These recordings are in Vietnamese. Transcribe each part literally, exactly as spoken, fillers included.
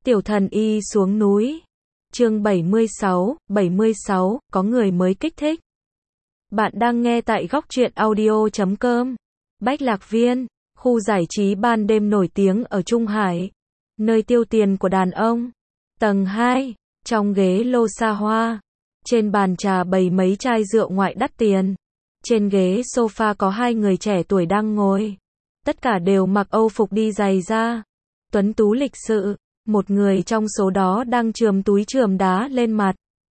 Tiểu thần y xuống núi. Chương bảy mươi sáu, bảy mươi sáu, có người mới kích thích. Bạn đang nghe tại góc truyện audio chấm com. Bách Lạc Viên, khu giải trí ban đêm nổi tiếng ở Trung Hải, nơi tiêu tiền của đàn ông. Tầng hai, trong ghế lô xa hoa, trên bàn trà bày mấy chai rượu ngoại đắt tiền. Trên ghế sofa có hai người trẻ tuổi đang ngồi. Tất cả đều mặc Âu phục đi giày da, tuấn tú lịch sự. Một người trong số đó đang chườm túi chườm đá lên mặt,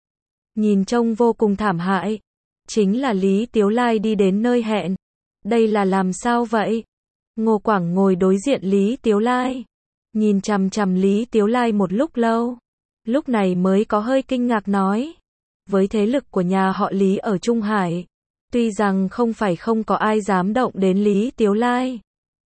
nhìn trông vô cùng thảm hại. Chính là Lý Tiếu Lai đi đến nơi hẹn. Đây là làm sao vậy? Ngô Quảng ngồi đối diện Lý Tiếu Lai, nhìn chằm chằm Lý Tiếu Lai một lúc lâu, lúc này mới có hơi kinh ngạc nói: với thế lực của nhà họ Lý ở Trung Hải, tuy rằng không phải không có ai dám động đến Lý Tiếu Lai,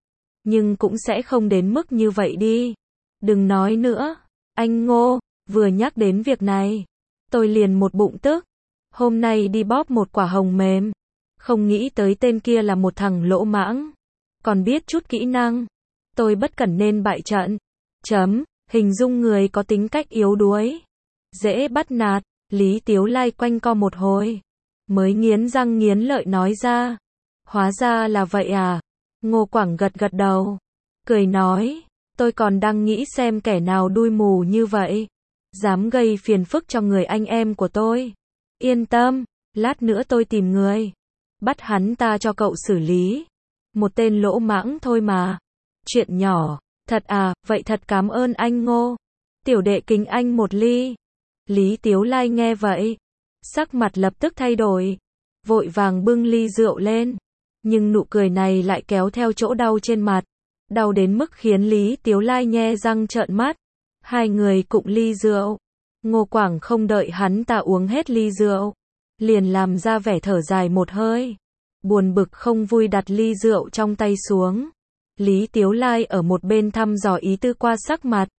nhưng cũng sẽ không đến mức như vậy đi. Đừng nói nữa, anh Ngô, vừa nhắc đến việc này, tôi liền một bụng tức. Hôm nay đi bóp một quả hồng mềm, không nghĩ tới tên kia là một thằng lỗ mãng, còn biết chút kỹ năng. Tôi bất cẩn nên bại trận. Chấm, hình dung người có tính cách yếu đuối, dễ bắt nạt. Lý Tiếu Lai quanh co một hồi, mới nghiến răng nghiến lợi nói ra: hóa ra là vậy à? Ngô Quảng gật gật đầu, cười nói: tôi còn đang nghĩ xem kẻ nào đuôi mù như vậy, dám gây phiền phức cho người anh em của tôi. Yên tâm, lát nữa tôi tìm người, bắt hắn ta cho cậu xử lý. Một tên lỗ mãng thôi mà. Chuyện nhỏ, thật à, vậy thật cảm ơn anh Ngô. Tiểu đệ kính anh một ly. Lý Tiếu Lai nghe vậy, sắc mặt lập tức thay đổi, vội vàng bưng ly rượu lên, nhưng nụ cười này lại kéo theo chỗ đau trên mặt. Đau đến mức khiến Lý Tiếu Lai nhe răng trợn mắt. Hai người cụng ly rượu. Ngô Quảng không đợi hắn ta uống hết ly rượu, liền làm ra vẻ thở dài một hơi, buồn bực không vui đặt ly rượu trong tay xuống. Lý Tiếu Lai ở một bên thăm dò ý tư qua sắc mặt,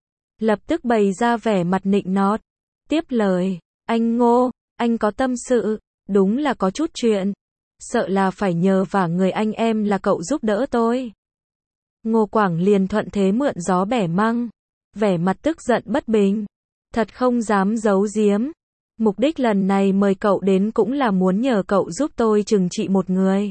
lập tức bày ra vẻ mặt nịnh nót, tiếp lời: anh Ngô, anh có tâm sự, đúng là có chút chuyện, sợ là phải nhờ vả người anh em là cậu giúp đỡ tôi. Ngô Quảng liền thuận thế mượn gió bẻ măng, vẻ mặt tức giận bất bình, thật không dám giấu giếm. Mục đích lần này mời cậu đến cũng là muốn nhờ cậu giúp tôi trừng trị một người.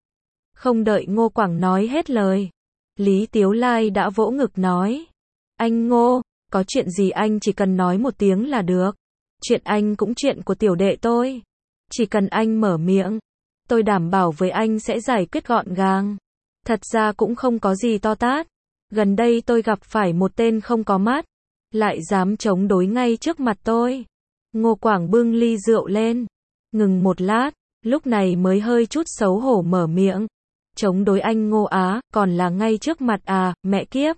Không đợi Ngô Quảng nói hết lời, Lý Tiếu Lai đã vỗ ngực nói: anh Ngô, có chuyện gì anh chỉ cần nói một tiếng là được. Chuyện anh cũng chuyện của tiểu đệ tôi, chỉ cần anh mở miệng, tôi đảm bảo với anh sẽ giải quyết gọn gàng. Thật ra cũng không có gì to tát. Gần đây tôi gặp phải một tên không có mắt, lại dám chống đối ngay trước mặt tôi. Ngô Quảng bưng ly rượu lên, ngừng một lát, lúc này mới hơi chút xấu hổ mở miệng: chống đối anh Ngô á, còn là ngay trước mặt à, mẹ kiếp.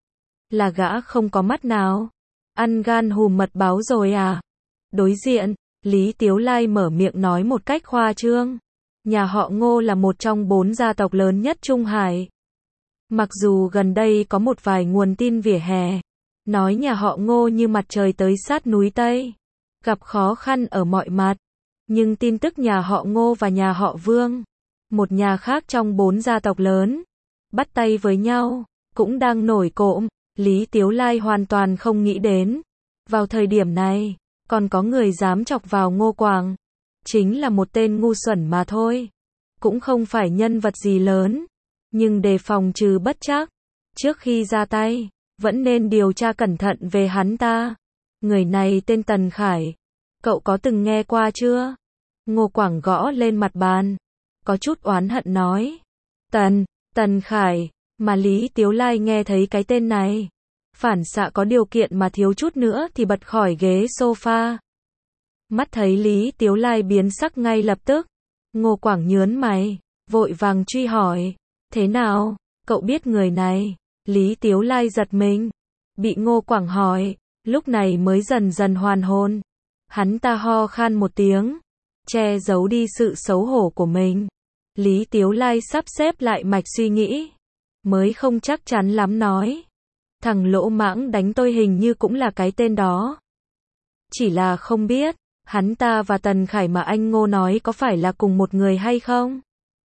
Là gã không có mắt nào? Ăn gan hùm mật báo rồi à? Đối diện, Lý Tiếu Lai mở miệng nói một cách khoa trương: nhà họ Ngô là một trong bốn gia tộc lớn nhất Trung Hải. Mặc dù gần đây có một vài nguồn tin vỉa hè, nói nhà họ Ngô như mặt trời tới sát núi Tây, gặp khó khăn ở mọi mặt, nhưng tin tức nhà họ Ngô và nhà họ Vương, một nhà khác trong bốn gia tộc lớn, bắt tay với nhau, cũng đang nổi cộm. Lý Tiếu Lai hoàn toàn không nghĩ đến, vào thời điểm này, còn có người dám chọc vào Ngô Quảng. Chính là một tên ngu xuẩn mà thôi, cũng không phải nhân vật gì lớn, nhưng đề phòng trừ bất trắc, trước khi ra tay, vẫn nên điều tra cẩn thận về hắn ta. Người này tên Tần Khải, cậu có từng nghe qua chưa? Ngô Quảng gõ lên mặt bàn, có chút oán hận nói: Tần, Tần Khải, mà Lý Tiếu Lai nghe thấy cái tên này, phản xạ có điều kiện mà thiếu chút nữa thì bật khỏi ghế sofa. Mắt thấy Lý Tiếu Lai biến sắc ngay lập tức, Ngô Quảng nhớn mày, vội vàng truy hỏi: thế nào, cậu biết người này? Lý Tiếu Lai giật mình, bị Ngô Quảng hỏi, lúc này mới dần dần hoàn hồn. Hắn ta ho khan một tiếng, che giấu đi sự xấu hổ của mình. Lý Tiếu Lai sắp xếp lại mạch suy nghĩ, mới không chắc chắn lắm nói: thằng lỗ mãng đánh tôi hình như cũng là cái tên đó. Chỉ là không biết, hắn ta và Tần Khải mà anh Ngô nói có phải là cùng một người hay không?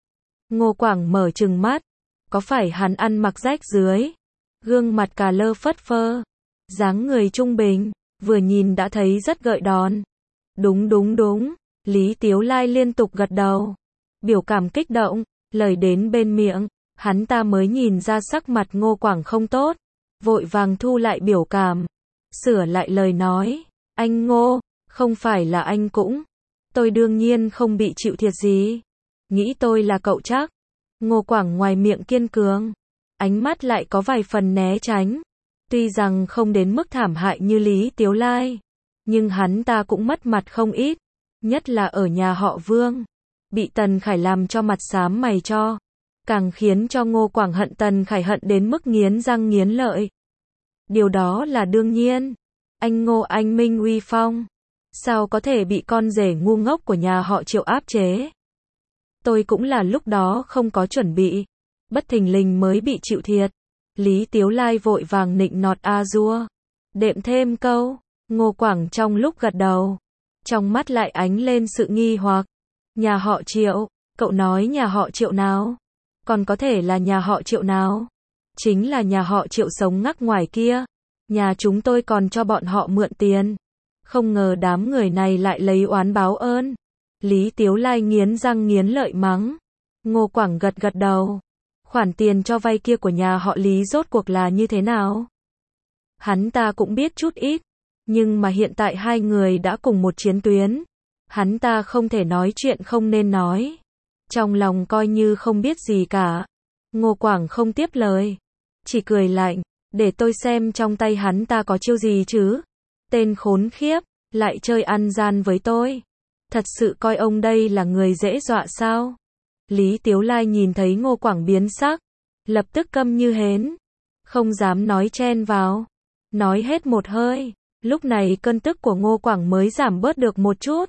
Ngô Quảng mở trừng mắt, có phải hắn ăn mặc rách dưới, gương mặt cà lơ phất phơ, dáng người trung bình, vừa nhìn đã thấy rất gợi đòn. Đúng đúng đúng, Lý Tiếu Lai liên tục gật đầu. Biểu cảm kích động, lời đến bên miệng, hắn ta mới nhìn ra sắc mặt Ngô Quảng không tốt, vội vàng thu lại biểu cảm, sửa lại lời nói, anh Ngô, không phải là anh cũng, tôi đương nhiên không bị chịu thiệt gì, nghĩ tôi là cậu chắc. Ngô Quảng ngoài miệng kiên cường, ánh mắt lại có vài phần né tránh, tuy rằng không đến mức thảm hại như Lý Tiếu Lai, nhưng hắn ta cũng mất mặt không ít, nhất là ở nhà họ Vương, bị Tần Khải làm cho mặt xám mày cho, càng khiến cho Ngô Quảng hận Tần Khải hận đến mức nghiến răng nghiến lợi. Điều đó là đương nhiên, anh Ngô anh minh uy phong, sao có thể bị con rể ngu ngốc của nhà họ Triệu áp chế. Tôi cũng là lúc đó không có chuẩn bị, bất thình lình mới bị chịu thiệt. Lý Tiếu Lai vội vàng nịnh nọt a dua, đệm thêm câu, Ngô Quảng trong lúc gật đầu, trong mắt lại ánh lên sự nghi hoặc. Nhà họ Triệu, cậu nói nhà họ Triệu nào? Còn có thể là nhà họ Triệu nào? Chính là nhà họ Triệu sống ngắc ngoài kia. Nhà chúng tôi còn cho bọn họ mượn tiền. Không ngờ đám người này lại lấy oán báo ơn. Lý Tiếu Lai nghiến răng nghiến lợi mắng. Ngô Quảng gật gật đầu. Khoản tiền cho vay kia của nhà họ Lý rốt cuộc là như thế nào? Hắn ta cũng biết chút ít. Nhưng mà hiện tại hai người đã cùng một chiến tuyến. Hắn ta không thể nói chuyện không nên nói. Trong lòng coi như không biết gì cả. Ngô Quảng không tiếp lời. Chỉ cười lạnh. Để tôi xem trong tay hắn ta có chiêu gì chứ. Tên khốn khiếp. Lại chơi ăn gian với tôi. Thật sự coi ông đây là người dễ dọa sao? Lý Tiếu Lai nhìn thấy Ngô Quảng biến sắc. Lập tức câm như hến. Không dám nói chen vào. Nói hết một hơi. Lúc này cơn tức của Ngô Quảng mới giảm bớt được một chút.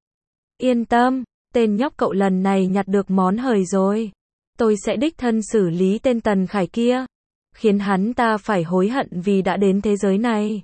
Yên tâm, tên nhóc cậu lần này nhặt được món hời rồi. Tôi sẽ đích thân xử lý tên Tần Khải kia. Khiến hắn ta phải hối hận vì đã đến thế giới này.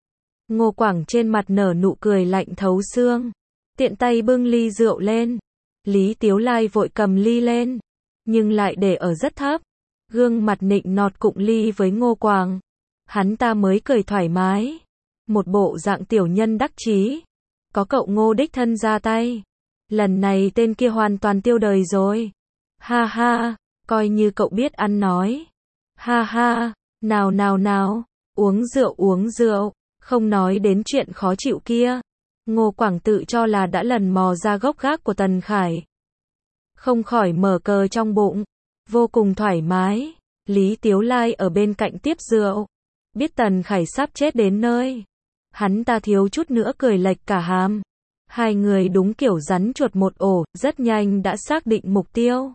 Ngô Quảng trên mặt nở nụ cười lạnh thấu xương. Tiện tay bưng ly rượu lên. Lý Tiếu Lai vội cầm ly lên. Nhưng lại để ở rất thấp. Gương mặt nịnh nọt cụng ly với Ngô Quảng. Hắn ta mới cười thoải mái. Một bộ dạng tiểu nhân đắc chí. Có cậu Ngô đích thân ra tay. Lần này tên kia hoàn toàn tiêu đời rồi. Ha ha, coi như cậu biết ăn nói. Ha ha, nào nào nào, uống rượu uống rượu, không nói đến chuyện khó chịu kia. Ngô Quảng tự cho là đã lần mò ra gốc gác của Tần Khải. Không khỏi mở cờ trong bụng, vô cùng thoải mái. Lý Tiếu Lai ở bên cạnh tiếp rượu. Biết Tần Khải sắp chết đến nơi. Hắn ta thiếu chút nữa cười lệch cả hàm. Hai người đúng kiểu rắn chuột một ổ, rất nhanh đã xác định mục tiêu.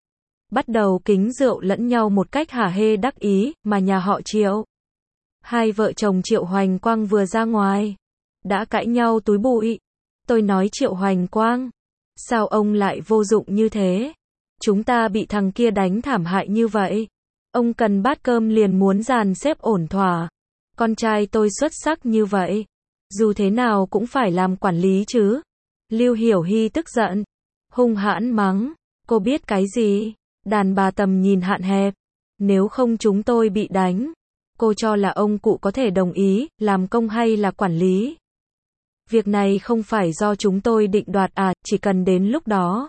Bắt đầu kính rượu lẫn nhau một cách hả hê đắc ý, mà nhà họ Triệu. Hai vợ chồng Triệu Hoành Quang vừa ra ngoài. Đã cãi nhau túi bụi. Tôi nói Triệu Hoành Quang. Sao ông lại vô dụng như thế? Chúng ta bị thằng kia đánh thảm hại như vậy. Ông cần bát cơm liền muốn dàn xếp ổn thỏa. Con trai tôi xuất sắc như vậy. Dù thế nào cũng phải làm quản lý chứ. Lưu Hiểu Hy tức giận. Hung hãn mắng. Cô biết cái gì? Đàn bà tầm nhìn hạn hẹp. Nếu không chúng tôi bị đánh. Cô cho là ông cụ có thể đồng ý, làm công hay là quản lý? Việc này không phải do chúng tôi định đoạt à, chỉ cần đến lúc đó.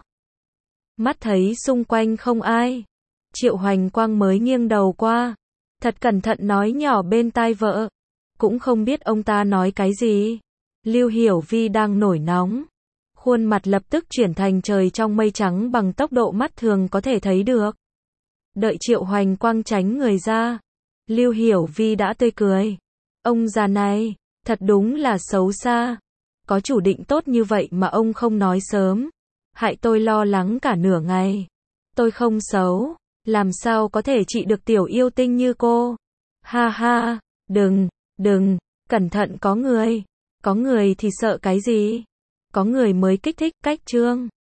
Mắt thấy xung quanh không ai. Triệu Hoành Quang mới nghiêng đầu qua. Thật cẩn thận nói nhỏ bên tai vợ. Cũng không biết ông ta nói cái gì. Lưu Hiểu Vi đang nổi nóng. Khuôn mặt lập tức chuyển thành trời trong mây trắng bằng tốc độ mắt thường có thể thấy được. Đợi Triệu Hoành Quang tránh người ra. Lưu Hiểu Vi đã tươi cười. Ông già này, thật đúng là xấu xa. Có chủ định tốt như vậy mà ông không nói sớm. Hại tôi lo lắng cả nửa ngày. Tôi không xấu. Làm sao có thể trị được tiểu yêu tinh như cô? Ha ha, đừng, đừng, cẩn thận có người. Có người thì sợ cái gì? Có người mới kích thích cách trương.